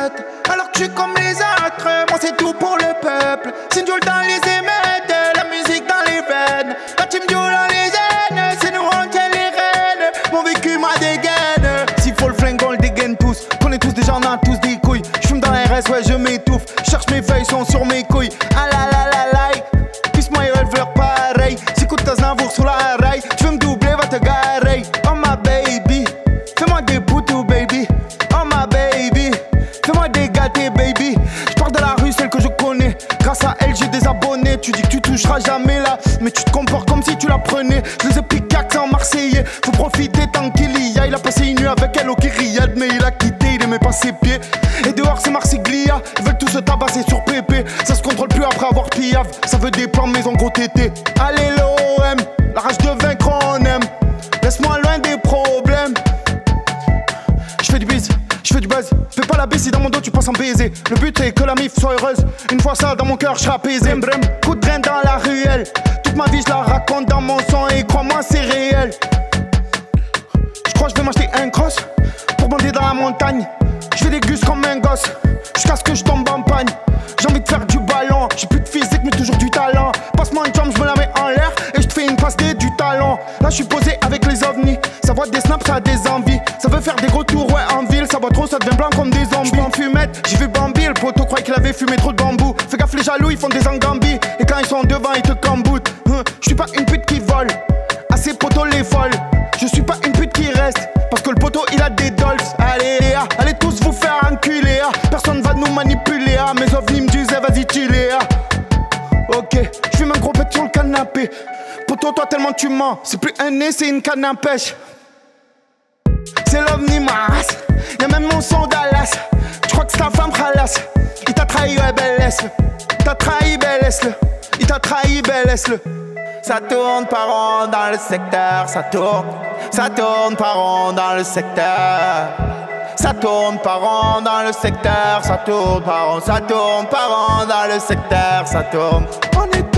autres. Alors que je suis comme les autres, moi c'est tout pour le peuple. Sinjoul dans les émettes, la musique dans les veines. La team Joe dans les gènes, c'est nous on tient les rênes. Mon vécu m'a dégaine. S'il faut le flingue, on le dégaine tous. Qu'on est tous des gens, on a tous des couilles. J'fume dans les RS, ouais je m'étouffe. Cherche mes feuilles, sont sur mes couilles. Ah la la la la. Puisse moi ils veulent pareil. S'écoute ta Znavour sous la rail. Tu veux me doubler, va te garer. Oh ma baby, fais-moi des poutous baby. Oh ma baby, fais-moi des gâtés baby. J'pars de la rue, celle que je connais. Grâce à elle j'ai des abonnés. Tu dis que tu toucheras jamais là, mais tu te comportes comme si tu la prenais. Je les ai piqués en marseillais. Faut profiter tant qu'il y a. Il a passé une nuit avec elle au Kyriad, mais il a quitté, il aimait pas ses pieds. Et dehors c'est Marsiglia, ils veulent tous se tabasser sur Pépé. Ça se contrôle plus après avoir pillave. Ça veut des plans de maison gros tété. Allez l'OM, la rage de vaincre on aime. Laisse-moi loin des problèmes. Je fais du buzz, je fais du buzz. Fais pas la baisse si dans mon dos tu penses en baiser. Le but est que la mif soit heureuse. Une fois ça dans mon cœur je serai apaisé. Brem, coup de grain dans la ruelle. Toute ma vie je la raconte dans mon son et crois-moi c'est réel. Je crois que je vais m'acheter un cross pour bander dans la montagne. Je vais des gus comme un gosse jusqu'à ce que je tombe en panne. J'ai envie de faire du ballon. J'ai plus de physique mais toujours du talent. Passe-moi une jambe, je me la mets en l'air et je te fais une passe D du talent. Là je suis posé avec les ovnis. Ça voit des snaps, ça a des envies. Ça veut faire des gros tours ouais en ville. Ça voit trop, ça devient blanc comme des zombies. J'prends en fumette, j'ai vu Bambi. Le poteau croyait qu'il avait fumé trop de bambou. Fais gaffe les jaloux, ils font des engambis. Et quand ils sont devant, ils te camboutent. Je suis pas une pute qui vole. À ces poteaux les folles. Je suis pas une pute qui reste. Parce que le poteau il a des dolls. Allez, allez tous vous faire enculer. Personne va nous manipuler. Mes ovnis me disaient vas-y tu les. Ok, je fume un gros pet sur le canapé. Poteau toi tellement tu mens. C'est plus un nez c'est une canne à pêche. C'est l'ovni ma race. Y'a même mon son Dallas. Tu crois que c'est ta femme khalass. Il t'a trahi ouais ben laisse-le. Il t'a trahi ben laisse-le. Il t'a trahi ben laisse-le. Ça tourne par rond dans le secteur, ça tourne par rond dans le secteur. Ça tourne par rond dans le secteur, ça tourne par rond, ça tourne par rond dans le secteur, ça tourne. On est